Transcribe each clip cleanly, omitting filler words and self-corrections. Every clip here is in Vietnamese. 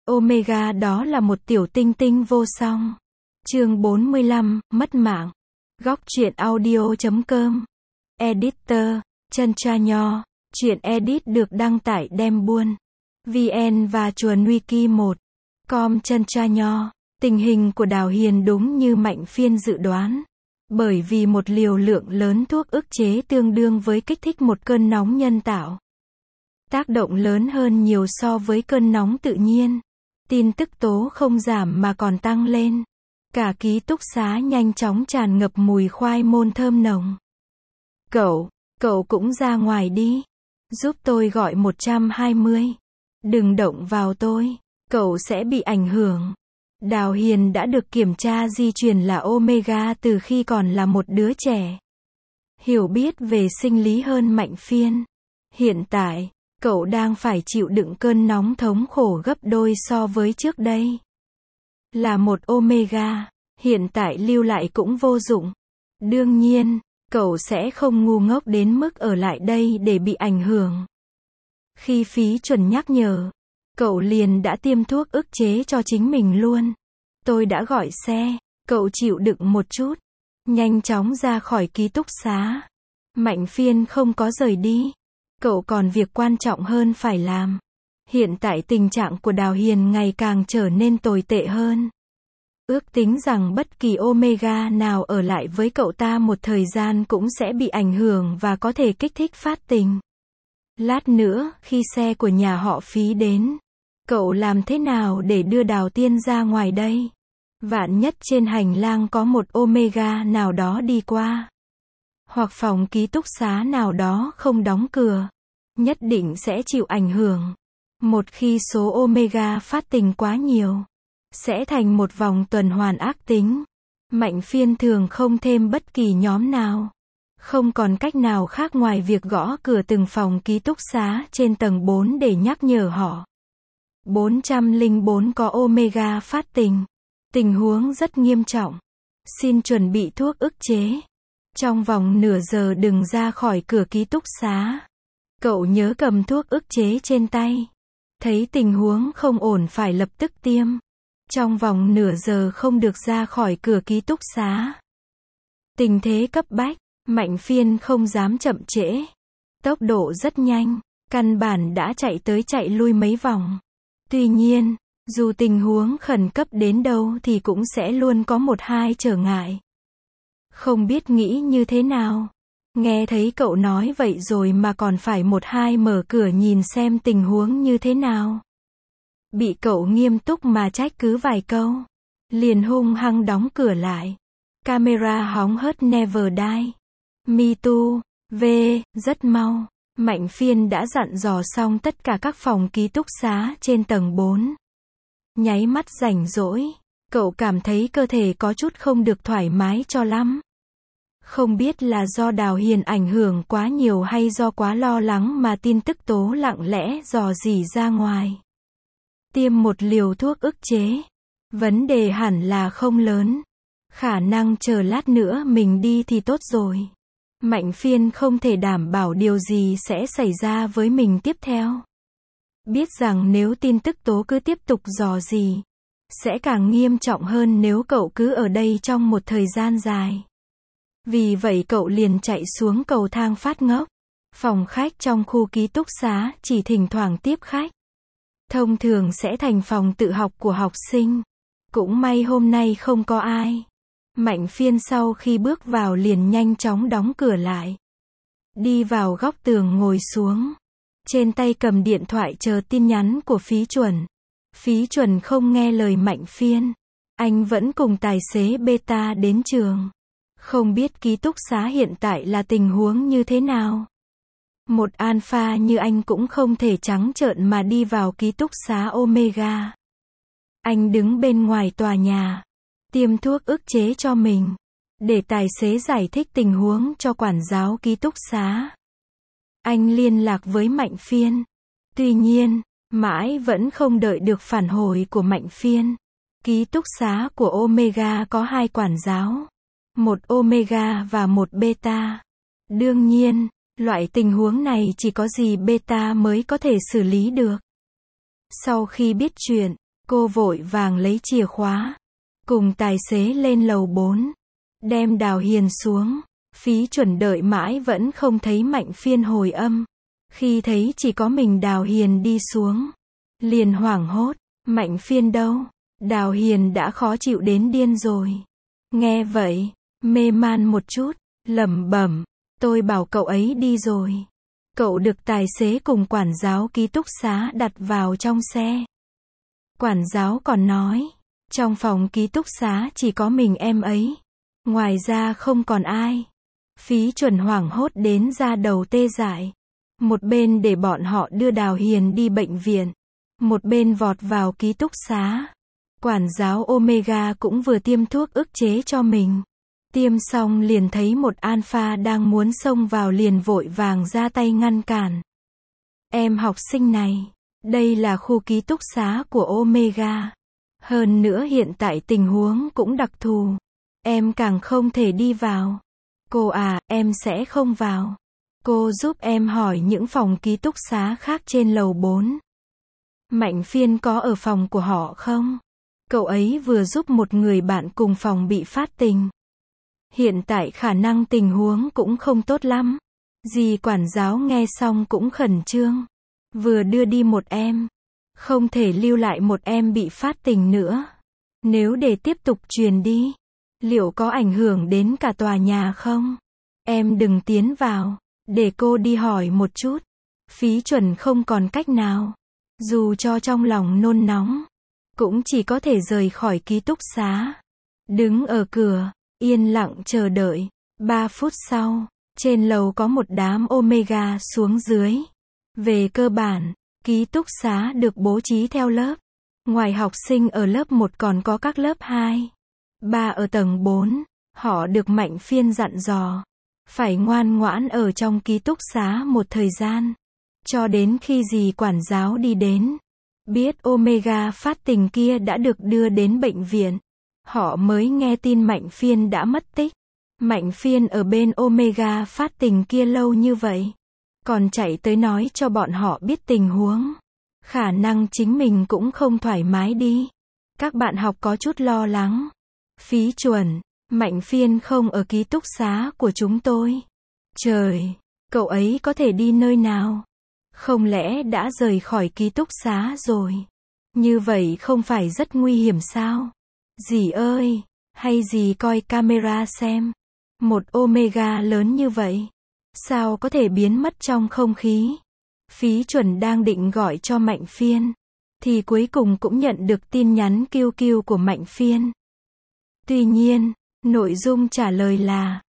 Omega đó là một tiểu tinh tinh vô song. Chương 45, mất mạng. Góc truyện audio.com. Editor, Chân Tra Nho. Truyện edit được đăng tải đem buôn VN và chuồn wiki 1. Com Chân Tra Nho. Tình hình của Đào Hiền đúng như Mạnh Phiên dự đoán. Bởi vì một liều lượng lớn thuốc ức chế tương đương với kích thích một cơn nóng nhân tạo. Tác động lớn hơn nhiều so với cơn nóng tự nhiên. Tin tức tố không giảm mà còn tăng lên. Cả ký túc xá nhanh chóng tràn ngập mùi khoai môn thơm nồng. Cậu cũng ra ngoài đi. Giúp tôi gọi 120. Đừng động vào tôi. Cậu sẽ bị ảnh hưởng. Đào Hiền đã được kiểm tra di truyền là Omega từ khi còn là một đứa trẻ. Hiểu biết về sinh lý hơn Mạnh Phiên. Hiện tại, cậu đang phải chịu đựng cơn nóng thống khổ gấp đôi so với trước đây. Là một Omega, hiện tại lưu lại cũng vô dụng. Đương nhiên, cậu sẽ không ngu ngốc đến mức ở lại đây để bị ảnh hưởng. Khi Phí Chuẩn nhắc nhở, cậu liền đã tiêm thuốc ức chế cho chính mình luôn. Tôi đã gọi xe, cậu chịu đựng một chút. Nhanh chóng ra khỏi ký túc xá. Mạnh Phiên không có rời đi. Cậu còn việc quan trọng hơn phải làm. Hiện tại tình trạng của Đào Hiền ngày càng trở nên tồi tệ hơn. Ước tính rằng bất kỳ Omega nào ở lại với cậu ta một thời gian cũng sẽ bị ảnh hưởng và có thể kích thích phát tình. Lát nữa, khi xe của nhà họ Phí đến, cậu làm thế nào để đưa Đào Tiên ra ngoài đây? Vạn nhất trên hành lang có một Omega nào đó đi qua. Hoặc phòng ký túc xá nào đó không đóng cửa. Nhất định sẽ chịu ảnh hưởng. Một khi số Omega phát tình quá nhiều, sẽ thành một vòng tuần hoàn ác tính. Mạnh Phiên thường không thêm bất kỳ nhóm nào. Không còn cách nào khác ngoài việc gõ cửa từng phòng ký túc xá trên tầng 4 để nhắc nhở họ. 404 có Omega phát tình. Tình huống rất nghiêm trọng. Xin chuẩn bị thuốc ức chế. Trong vòng nửa giờ đừng ra khỏi cửa ký túc xá. Cậu nhớ cầm thuốc ức chế trên tay. Thấy tình huống không ổn phải lập tức tiêm. Trong vòng nửa giờ không được ra khỏi cửa ký túc xá. Tình thế cấp bách, Mạnh Phiên không dám chậm trễ. Tốc độ rất nhanh, căn bản đã chạy tới chạy lui mấy vòng. Tuy nhiên, dù tình huống khẩn cấp đến đâu thì cũng sẽ luôn có một hai trở ngại. Không biết nghĩ như thế nào. Nghe thấy cậu nói vậy rồi mà còn phải một hai mở cửa nhìn xem tình huống như thế nào. Bị cậu nghiêm túc mà trách cứ vài câu. Liền hung hăng đóng cửa lại. Camera hóng hớt never die. Me too. Rất mau. Mạnh Phiên đã dặn dò xong tất cả các phòng ký túc xá trên tầng 4. Nháy mắt rảnh rỗi. Cậu cảm thấy cơ thể có chút không được thoải mái cho lắm. Không biết là do Đào Hiền ảnh hưởng quá nhiều hay do quá lo lắng mà tin tức tố lặng lẽ dò dỉ ra ngoài. Tiêm một liều thuốc ức chế. Vấn đề hẳn là không lớn. Khả năng chờ lát nữa mình đi thì tốt rồi. Mạnh Phiên không thể đảm bảo điều gì sẽ xảy ra với mình tiếp theo. Biết rằng nếu tin tức tố cứ tiếp tục dò dỉ, sẽ càng nghiêm trọng hơn nếu cậu cứ ở đây trong một thời gian dài. Vì vậy cậu liền chạy xuống cầu thang phát ngốc. Phòng khách trong khu ký túc xá chỉ thỉnh thoảng tiếp khách. Thông thường sẽ thành phòng tự học của học sinh. Cũng may hôm nay không có ai. Mạnh Phiên sau khi bước vào liền nhanh chóng đóng cửa lại. Đi vào góc tường ngồi xuống. Trên tay cầm điện thoại chờ tin nhắn của Phí Chuẩn. Phí Chuẩn không nghe lời Mạnh Phiên. Anh vẫn cùng tài xế Beta đến trường. Không biết ký túc xá hiện tại là tình huống như thế nào. Một alpha như anh cũng không thể trắng trợn mà đi vào ký túc xá Omega. Anh đứng bên ngoài tòa nhà. Tiêm thuốc ức chế cho mình. Để tài xế giải thích tình huống cho quản giáo ký túc xá. Anh liên lạc với Mạnh Phiên. Tuy nhiên, mãi vẫn không đợi được phản hồi của Mạnh Phiên. Ký túc xá của Omega có 2 quản giáo. Một Omega và một Beta. Đương nhiên, loại tình huống này chỉ có gì Beta mới có thể xử lý được. Sau khi biết chuyện, Cô vội vàng lấy chìa khóa, cùng tài xế lên lầu 4, đem Đào Hiền xuống. Phí Chuẩn đợi mãi vẫn không thấy Mạnh Phiên hồi âm. Khi thấy chỉ có mình Đào Hiền đi xuống, liền hoảng hốt, Mạnh Phiên đâu? Đào Hiền đã khó chịu đến điên rồi. Nghe vậy, mê man một chút, lẩm bẩm, tôi bảo cậu ấy đi rồi. Cậu được tài xế cùng quản giáo ký túc xá đặt vào trong xe. Quản giáo còn nói, trong phòng ký túc xá chỉ có mình em ấy, ngoài ra không còn ai. Phí Chuẩn hoảng hốt đến da đầu tê dại. Một bên để bọn họ đưa Đào Hiền đi bệnh viện, một bên vọt vào ký túc xá. Quản giáo Omega cũng vừa tiêm thuốc ức chế cho mình. Tiêm xong liền thấy một Alpha đang muốn xông vào liền vội vàng ra tay ngăn cản. Em học sinh này, đây là khu ký túc xá của Omega. Hơn nữa hiện tại tình huống cũng đặc thù. Em càng không thể đi vào. Cô à, em sẽ không vào. Cô giúp em hỏi những phòng ký túc xá khác trên lầu 4. Mạnh Phiên có ở phòng của họ không? Cậu ấy vừa giúp một người bạn cùng phòng bị phát tình. Hiện tại khả năng tình huống cũng không tốt lắm. Dì quản giáo nghe xong cũng khẩn trương. Vừa đưa đi một em, không thể lưu lại một em bị phát tình nữa. Nếu để tiếp tục truyền đi, liệu có ảnh hưởng đến cả tòa nhà không? Em đừng tiến vào, để cô đi hỏi một chút. Phí Chuẩn không còn cách nào. Dù cho trong lòng nôn nóng, cũng chỉ có thể rời khỏi ký túc xá. Đứng ở cửa, yên lặng chờ đợi. 3 phút sau, trên lầu có một đám Omega xuống dưới. Về cơ bản, ký túc xá được bố trí theo lớp. Ngoài học sinh ở lớp 1 còn có các lớp 2, 3 ở tầng 4. Họ được Mạnh Phiên dặn dò, phải ngoan ngoãn ở trong ký túc xá một thời gian. Cho đến khi dì quản giáo đi đến, biết Omega phát tình kia đã được đưa đến bệnh viện, họ mới nghe tin Mạnh Phiên đã mất tích. Mạnh Phiên ở bên Omega phát tình kia lâu như vậy, còn chạy tới nói cho bọn họ biết tình huống. Khả năng chính mình cũng không thoải mái đi. Các bạn học có chút lo lắng. Phí Chuẩn, Mạnh Phiên không ở ký túc xá của chúng tôi. Trời, cậu ấy có thể đi nơi nào? Không lẽ đã rời khỏi ký túc xá rồi? Như vậy không phải rất nguy hiểm sao? Dì ơi, hay dì coi camera xem. Một Omega lớn như vậy, sao có thể biến mất trong không khí? Phí Chuẩn đang định gọi cho Mạnh Phiên, thì cuối cùng cũng nhận được tin nhắn QQ của Mạnh Phiên. Tuy nhiên, nội dung trả lời là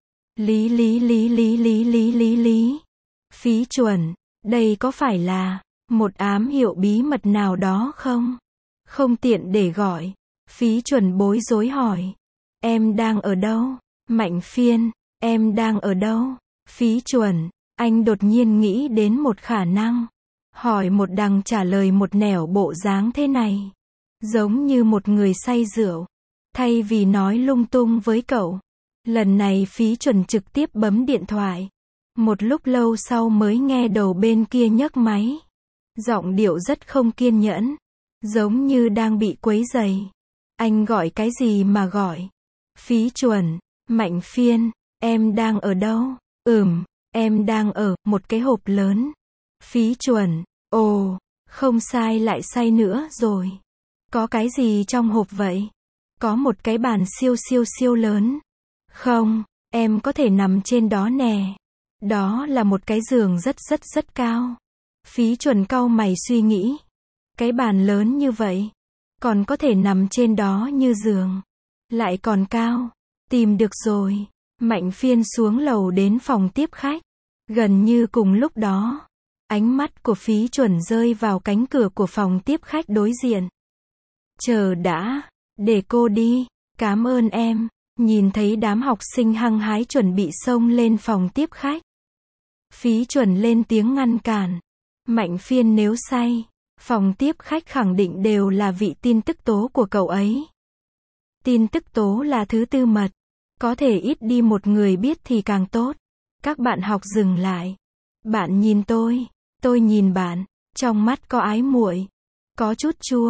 Lý. Phí Chuẩn, đây có phải là một ám hiệu bí mật nào đó không? Không tiện để gọi. Phí Chuẩn bối rối hỏi. Em đang ở đâu? Mạnh Phiên, em đang ở đâu? Phí Chuẩn, anh đột nhiên nghĩ đến một khả năng. Hỏi một đằng trả lời một nẻo, bộ dáng thế này, giống như một người say rượu. Thay vì nói lung tung với cậu, lần này Phí Chuẩn trực tiếp bấm điện thoại. Một lúc lâu sau mới nghe đầu bên kia nhấc máy. Giọng điệu rất không kiên nhẫn, giống như đang bị quấy rầy. Anh gọi cái gì mà gọi? Phí Chuẩn, Mạnh Phiên, em đang ở đâu? Em đang ở một cái hộp lớn. Phí Chuẩn, ồ, không sai lại say nữa rồi. Có cái gì trong hộp vậy? Có một cái bàn siêu lớn. Không, em có thể nằm trên đó nè. Đó là một cái giường rất cao. Phí Chuẩn cau mày suy nghĩ. Cái bàn lớn như vậy, còn có thể nằm trên đó như giường, lại còn cao. Tìm được rồi. Mạnh Phiên xuống lầu đến phòng tiếp khách. Gần như cùng lúc đó, ánh mắt của Phí Chuẩn rơi vào cánh cửa của phòng tiếp khách đối diện. Chờ đã, để cô đi. Cảm ơn em. Nhìn thấy đám học sinh hăng hái chuẩn bị xông lên phòng tiếp khách, Phí Chuẩn lên tiếng ngăn cản. Mạnh Phiên nếu say, phòng tiếp khách khẳng định đều là vị tin tức tố của cậu ấy. Tin tức tố là thứ tư mật, có thể ít đi một người biết thì càng tốt. Các bạn học dừng lại. Bạn nhìn tôi nhìn bạn, trong mắt có ái muội, có chút chua.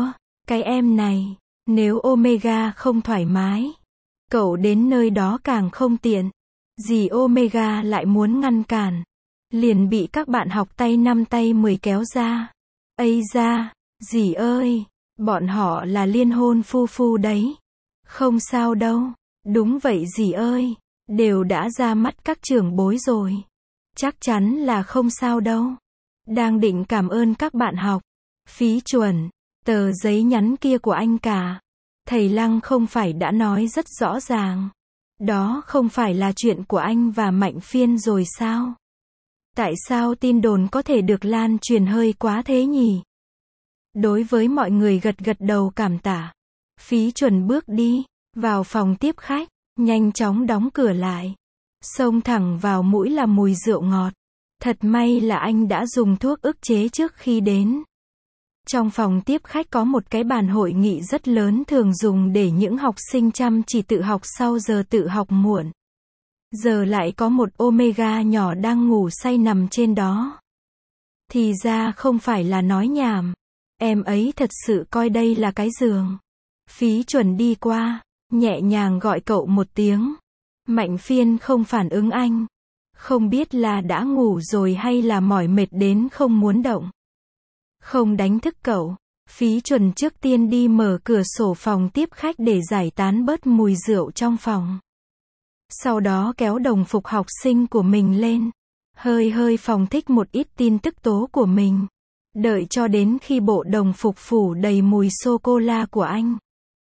Cái em này, nếu Omega không thoải mái, cậu đến nơi đó càng không tiện. Dì Omega lại muốn ngăn cản, liền bị các bạn học tay 5 tay 10 kéo ra. Ây da, dì ơi, bọn họ là liên hôn phu phu đấy. Không sao đâu. Đúng vậy dì ơi, đều đã ra mắt các trưởng bối rồi. Chắc chắn là không sao đâu. Đang định cảm ơn các bạn học. Phí chuẩn, tờ giấy nhắn kia của anh cả. Thầy Lăng không phải đã nói rất rõ ràng. Đó không phải là chuyện của anh và Mạnh Phiên rồi sao? Tại sao tin đồn có thể được lan truyền hơi quá thế nhỉ? Đối với mọi người gật gật đầu cảm tạ. Phí chuẩn bước đi, vào phòng tiếp khách, nhanh chóng đóng cửa lại. Xông thẳng vào mũi là mùi rượu ngọt. Thật may là anh đã dùng thuốc ức chế trước khi đến. Trong phòng tiếp khách có một cái bàn hội nghị rất lớn thường dùng để những học sinh chăm chỉ tự học sau giờ tự học muộn. Giờ lại có một Omega nhỏ đang ngủ say nằm trên đó. Thì ra không phải là nói nhảm. Em ấy thật sự coi đây là cái giường. Phí chuẩn đi qua, nhẹ nhàng gọi cậu một tiếng. Mạnh Phiên không phản ứng anh. Không biết là đã ngủ rồi hay là mỏi mệt đến không muốn động. Không đánh thức cậu. Phí chuẩn trước tiên đi mở cửa sổ phòng tiếp khách để giải tán bớt mùi rượu trong phòng. Sau đó kéo đồng phục học sinh của mình lên. Hơi phóng thích một ít tin tức tố của mình. Đợi cho đến khi bộ đồng phục phủ đầy mùi sô-cô-la của anh.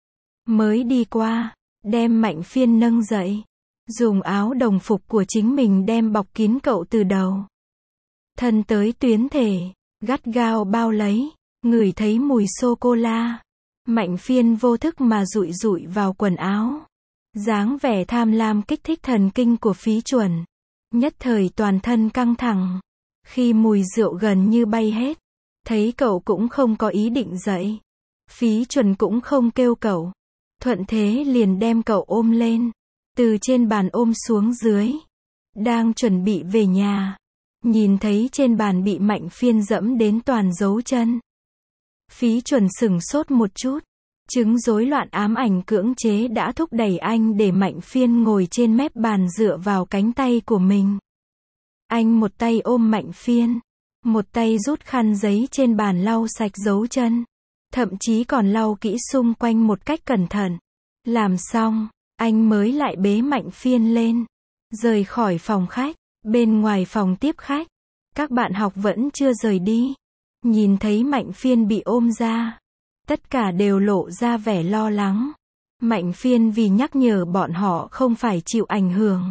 Mới đi qua, đem Mạnh Phiên nâng dậy. Dùng áo đồng phục của chính mình đem bọc kín cậu từ đầu. Thân tới tuyến thể, gắt gao bao lấy, ngửi thấy mùi sô-cô-la. Mạnh Phiên vô thức mà dụi dụi vào quần áo. Dáng vẻ tham lam kích thích thần kinh của Phí chuẩn. Nhất thời toàn thân căng thẳng. Khi mùi rượu gần như bay hết, thấy cậu cũng không có ý định dậy. Phí chuẩn cũng không kêu cậu. Thuận thế liền đem cậu ôm lên. Từ trên bàn ôm xuống dưới. Đang chuẩn bị về nhà. Nhìn thấy trên bàn bị Mạnh Phiên dẫm đến toàn dấu chân. Phí chuẩn sửng sốt một chút. Chứng rối loạn ám ảnh cưỡng chế đã thúc đẩy anh để Mạnh Phiên ngồi trên mép bàn dựa vào cánh tay của mình. Anh một tay ôm Mạnh Phiên. Một tay rút khăn giấy trên bàn lau sạch dấu chân. Thậm chí còn lau kỹ xung quanh một cách cẩn thận. Làm xong, anh mới lại bế Mạnh Phiên lên. Rời khỏi phòng khách. Bên ngoài phòng tiếp khách, các bạn học vẫn chưa rời đi. Nhìn thấy Mạnh Phiên bị ôm ra. Tất cả đều lộ ra vẻ lo lắng. Mạnh Phiên vì nhắc nhở bọn họ không phải chịu ảnh hưởng.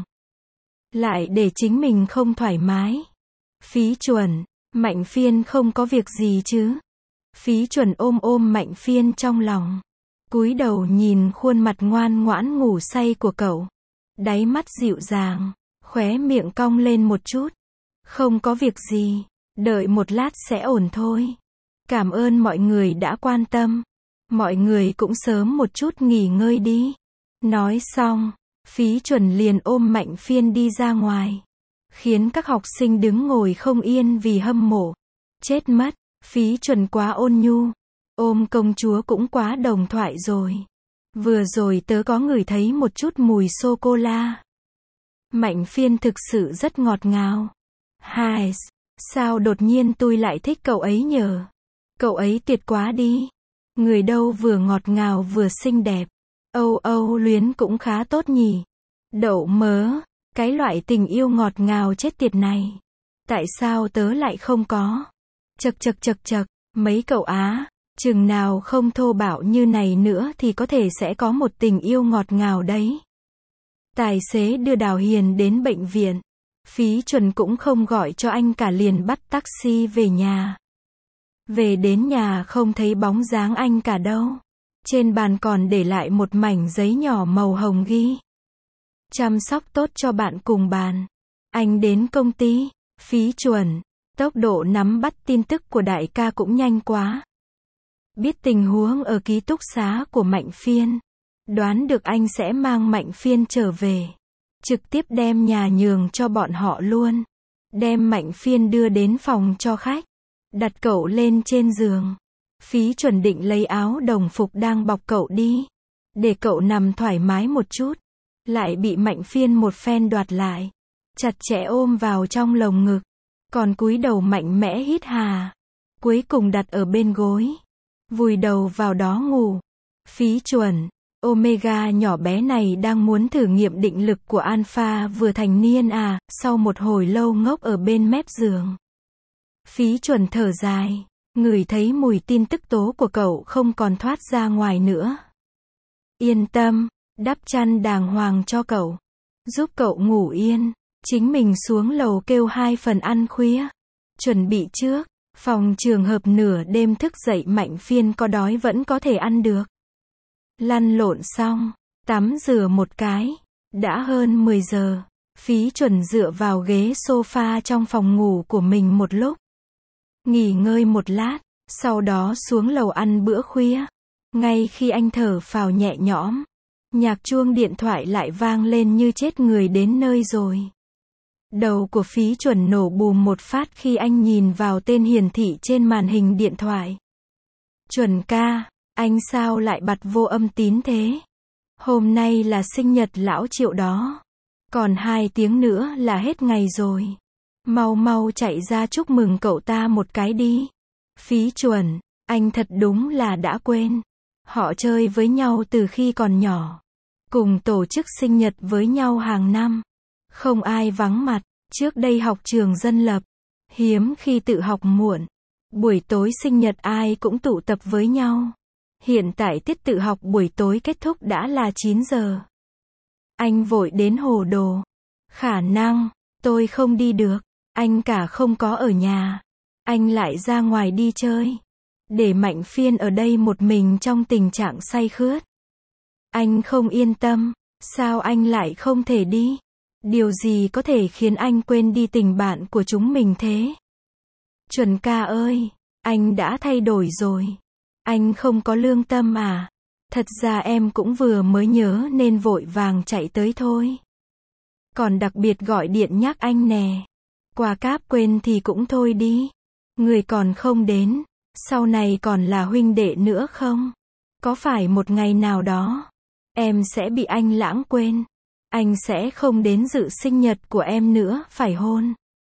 Lại để chính mình không thoải mái. Phí chuẩn, Mạnh Phiên không có việc gì chứ. Phí chuẩn ôm Mạnh Phiên trong lòng. Cúi đầu nhìn khuôn mặt ngoan ngoãn ngủ say của cậu. Đáy mắt dịu dàng, khóe miệng cong lên một chút. Không có việc gì, đợi một lát sẽ ổn thôi. Cảm ơn mọi người đã quan tâm. Mọi người cũng sớm một chút nghỉ ngơi đi. Nói xong, Phí chuẩn liền ôm Mạnh Phiên đi ra ngoài. Khiến các học sinh đứng ngồi không yên vì hâm mộ. Chết mất, Phí chuẩn quá ôn nhu. Ôm công chúa cũng quá đồng thoại rồi. Vừa rồi tớ có ngửi thấy một chút mùi sô-cô-la. Mạnh Phiên thực sự rất ngọt ngào. Hai, sao đột nhiên tôi lại thích cậu ấy nhờ? Cậu ấy tuyệt quá đi. Người đâu vừa ngọt ngào vừa xinh đẹp. Âu luyến cũng khá tốt nhỉ. Đậu mớ, cái loại tình yêu ngọt ngào chết tiệt này. Tại sao tớ lại không có? Chật, mấy cậu Á, chừng nào không thô bạo như này nữa thì có thể sẽ có một tình yêu ngọt ngào đấy. Tài xế đưa Đào Hiền đến bệnh viện. Phí chuẩn cũng không gọi cho anh cả liền bắt taxi về nhà. Về đến nhà không thấy bóng dáng anh cả đâu. Trên bàn còn để lại một mảnh giấy nhỏ màu hồng ghi. Chăm sóc tốt cho bạn cùng bàn. Anh đến công ty. Phí chuẩn. Tốc độ nắm bắt tin tức của đại ca cũng nhanh quá. Biết tình huống ở ký túc xá của Mạnh Phiên. Đoán được anh sẽ mang Mạnh Phiên trở về. Trực tiếp đem nhà nhường cho bọn họ luôn. Đem Mạnh Phiên đưa đến phòng cho khách. Đặt cậu lên trên giường. Phí Chuẩn định lấy áo đồng phục đang bọc cậu đi, để cậu nằm thoải mái một chút, lại bị Mạnh Phiên một phen đoạt lại, chặt chẽ ôm vào trong lồng ngực, còn cúi đầu mạnh mẽ hít hà, cuối cùng đặt ở bên gối, vùi đầu vào đó ngủ. Phí Chuẩn, Omega nhỏ bé này đang muốn thử nghiệm định lực của Alpha vừa thành niên à, sau một hồi lâu ngốc ở bên mép giường. Phí Chuẩn thở dài, ngửi thấy mùi tin tức tố của cậu không còn thoát ra ngoài nữa. Yên tâm, đắp chăn đàng hoàng cho cậu, giúp cậu ngủ yên, chính mình xuống lầu kêu 2 phần ăn khuya, chuẩn bị trước, phòng trường hợp nửa đêm thức dậy Mạnh Phiên có đói vẫn có thể ăn được. Lăn lộn xong, tắm rửa một cái, đã hơn 10 giờ, Phí Chuẩn dựa vào ghế sofa trong phòng ngủ của mình một lúc, nghỉ ngơi một lát, sau đó xuống lầu ăn bữa khuya. Ngay khi anh thở phào nhẹ nhõm, nhạc chuông điện thoại lại vang lên như chết người đến nơi rồi. Đầu của Phí Chuẩn nổ bùm một phát khi anh nhìn vào tên hiển thị trên màn hình điện thoại. Chuẩn ca, anh sao lại bật vô âm tín thế? Hôm nay là sinh nhật lão Triệu đó. Còn 2 tiếng nữa là hết ngày rồi. Mau mau chạy ra chúc mừng cậu ta một cái đi. Phí Chuẩn, anh thật đúng là đã quên. Họ chơi với nhau từ khi còn nhỏ. Cùng tổ chức sinh nhật với nhau hàng năm. Không ai vắng mặt. Trước đây học trường dân lập. Hiếm khi tự học muộn. Buổi tối sinh nhật ai cũng tụ tập với nhau. Hiện tại tiết tự học buổi tối kết thúc đã là 9 giờ. Anh vội đến hồ đồ. Khả năng, tôi không đi được. Anh cả không có ở nhà. Anh lại ra ngoài đi chơi. Để Mạnh Phiên ở đây một mình trong tình trạng say khướt. Anh không yên tâm. Sao anh lại không thể đi? Điều gì có thể khiến anh quên đi tình bạn của chúng mình thế? Chuẩn ca ơi, anh đã thay đổi rồi. Anh không có lương tâm à? Thật ra em cũng vừa mới nhớ nên vội vàng chạy tới thôi. Còn đặc biệt gọi điện nhắc anh nè. Quà cáp quên thì cũng thôi đi. Người còn không đến, sau này còn là huynh đệ nữa không? Có phải một ngày nào đó, em sẽ bị anh lãng quên. Anh sẽ không đến dự sinh nhật của em nữa, phải hôn.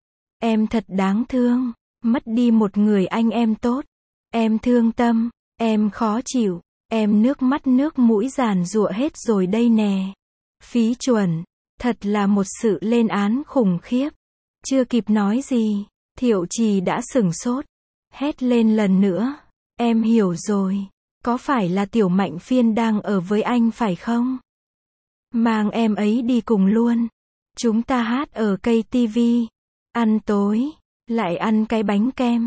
Em thật đáng thương, mất đi một người anh em tốt. Em thương tâm, em khó chịu, em nước mắt nước mũi giàn giụa hết rồi đây nè. Phí Chuẩn, thật là một sự lên án khủng khiếp. Chưa kịp nói gì, Thiệu Trì đã sửng sốt, hét lên lần nữa. Em hiểu rồi, có phải là Tiểu Mạnh Phiên đang ở với anh phải không? Mang em ấy đi cùng luôn. Chúng ta hát ở cây tivi, ăn tối, lại ăn cái bánh kem.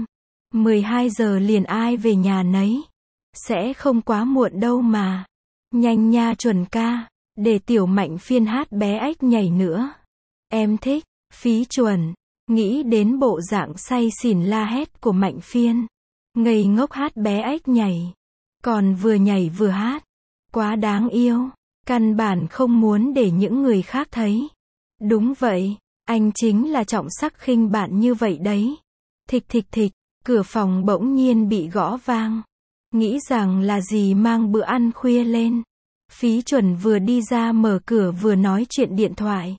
12 giờ liền ai về nhà nấy. Sẽ không quá muộn đâu mà. Nhanh nha Chuẩn ca, để Tiểu Mạnh Phiên hát bé ếch nhảy nữa. Em thích. Phí Chuẩn, nghĩ đến bộ dạng say xỉn la hét của Mạnh Phiên. Ngây ngốc hát bé ếch nhảy. Còn vừa nhảy vừa hát. Quá đáng yêu. Căn bản không muốn để những người khác thấy. Đúng vậy, anh chính là trọng sắc khinh bạn như vậy đấy. Thịch thịch thịch, cửa phòng bỗng nhiên bị gõ vang. Nghĩ rằng là gì mang bữa ăn khuya lên. Phí Chuẩn vừa đi ra mở cửa vừa nói chuyện điện thoại.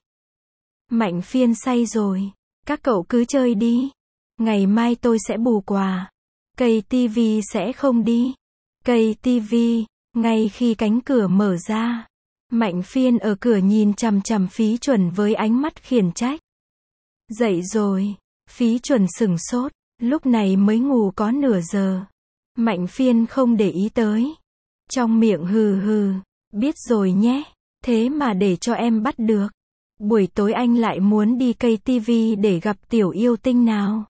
Mạnh Phiên say rồi, các cậu cứ chơi đi. Ngày mai tôi sẽ bù quà. Cây tivi sẽ không đi. Cây tivi, ngay khi cánh cửa mở ra. Mạnh Phiên ở cửa nhìn chằm chằm Phí Chuẩn với ánh mắt khiển trách. Dậy rồi, Phí Chuẩn sửng sốt, lúc này mới ngủ có nửa giờ. Mạnh Phiên không để ý tới. Trong miệng hừ hừ, biết rồi nhé, thế mà để cho em bắt được. Buổi tối anh lại muốn đi cây tivi để gặp tiểu yêu tinh nào.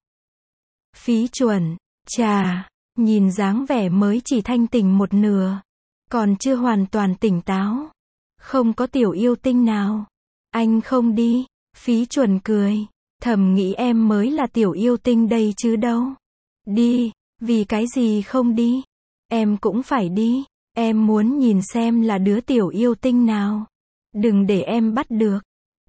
Phí Chuẩn, chà, nhìn dáng vẻ mới chỉ thanh tỉnh một nửa. Còn chưa hoàn toàn tỉnh táo. Không có tiểu yêu tinh nào. Anh không đi. Phí Chuẩn cười. Thầm nghĩ em mới là tiểu yêu tinh đây chứ đâu. Đi, vì cái gì không đi? Em cũng phải đi. Em muốn nhìn xem là đứa tiểu yêu tinh nào. Đừng để em bắt được.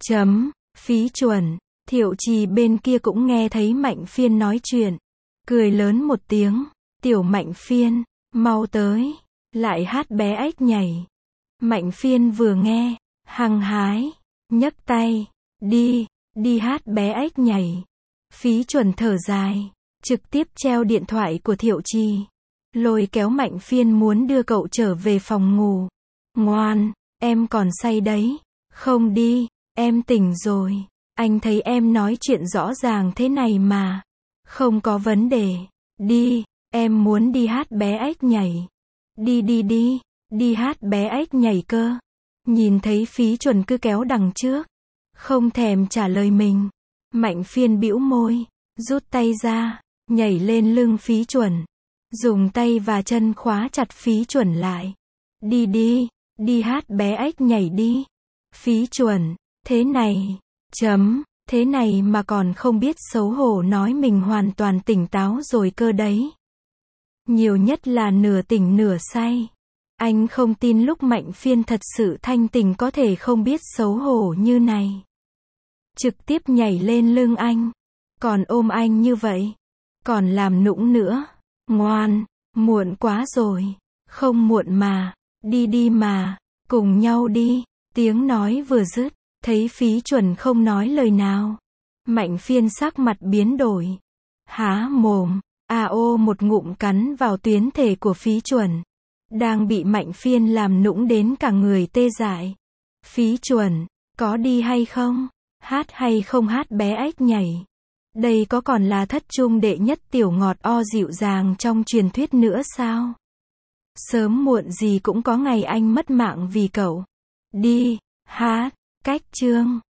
Phí Chuẩn. Thiệu Trì bên kia cũng nghe thấy Mạnh Phiên nói chuyện. Cười lớn một tiếng. Tiểu Mạnh Phiên, mau tới, lại hát bé ếch nhảy. Mạnh Phiên vừa nghe, hăng hái, nhấc tay, đi, đi hát bé ếch nhảy. Phí Chuẩn thở dài, trực tiếp treo điện thoại của Thiệu Trì, lôi kéo Mạnh Phiên muốn đưa cậu trở về phòng ngủ. Ngoan, em còn say đấy, không đi, em tỉnh rồi, anh thấy em nói chuyện rõ ràng thế này mà, không có vấn đề, đi, em muốn đi hát bé ếch nhảy. Đi đi đi, đi hát bé ếch nhảy cơ. Nhìn thấy Phí Chuẩn cứ kéo đằng trước, không thèm trả lời mình. Mạnh Phiên bĩu môi, rút tay ra, nhảy lên lưng Phí Chuẩn, dùng tay và chân khóa chặt Phí Chuẩn lại. Đi đi, đi hát bé ếch nhảy đi. Phí Chuẩn, thế này, thế này mà còn không biết xấu hổ nói mình hoàn toàn tỉnh táo rồi cơ đấy. Nhiều nhất là nửa tỉnh nửa say. Anh không tin lúc Mạnh Phiên thật sự thanh tỉnh có thể không biết xấu hổ như này. Trực tiếp nhảy lên lưng anh, còn ôm anh như vậy, còn làm nũng nữa. Ngoan, muộn quá rồi, không muộn mà, đi đi mà, cùng nhau đi. Tiếng nói vừa dứt, thấy Phí Chuẩn không nói lời nào. Mạnh Phiên sắc mặt biến đổi, há mồm, ô một ngụm cắn vào tuyến thể của Phí Chuẩn, đang bị Mạnh Phiên làm nũng đến cả người tê dại. Phí Chuẩn, có đi hay không? Hát hay không hát bé ếch nhảy? Đây có còn là thất trung đệ nhất tiểu ngọt o dịu dàng trong truyền thuyết nữa sao? Sớm muộn gì cũng có ngày anh mất mạng vì cậu. Đi, hát, cách chương.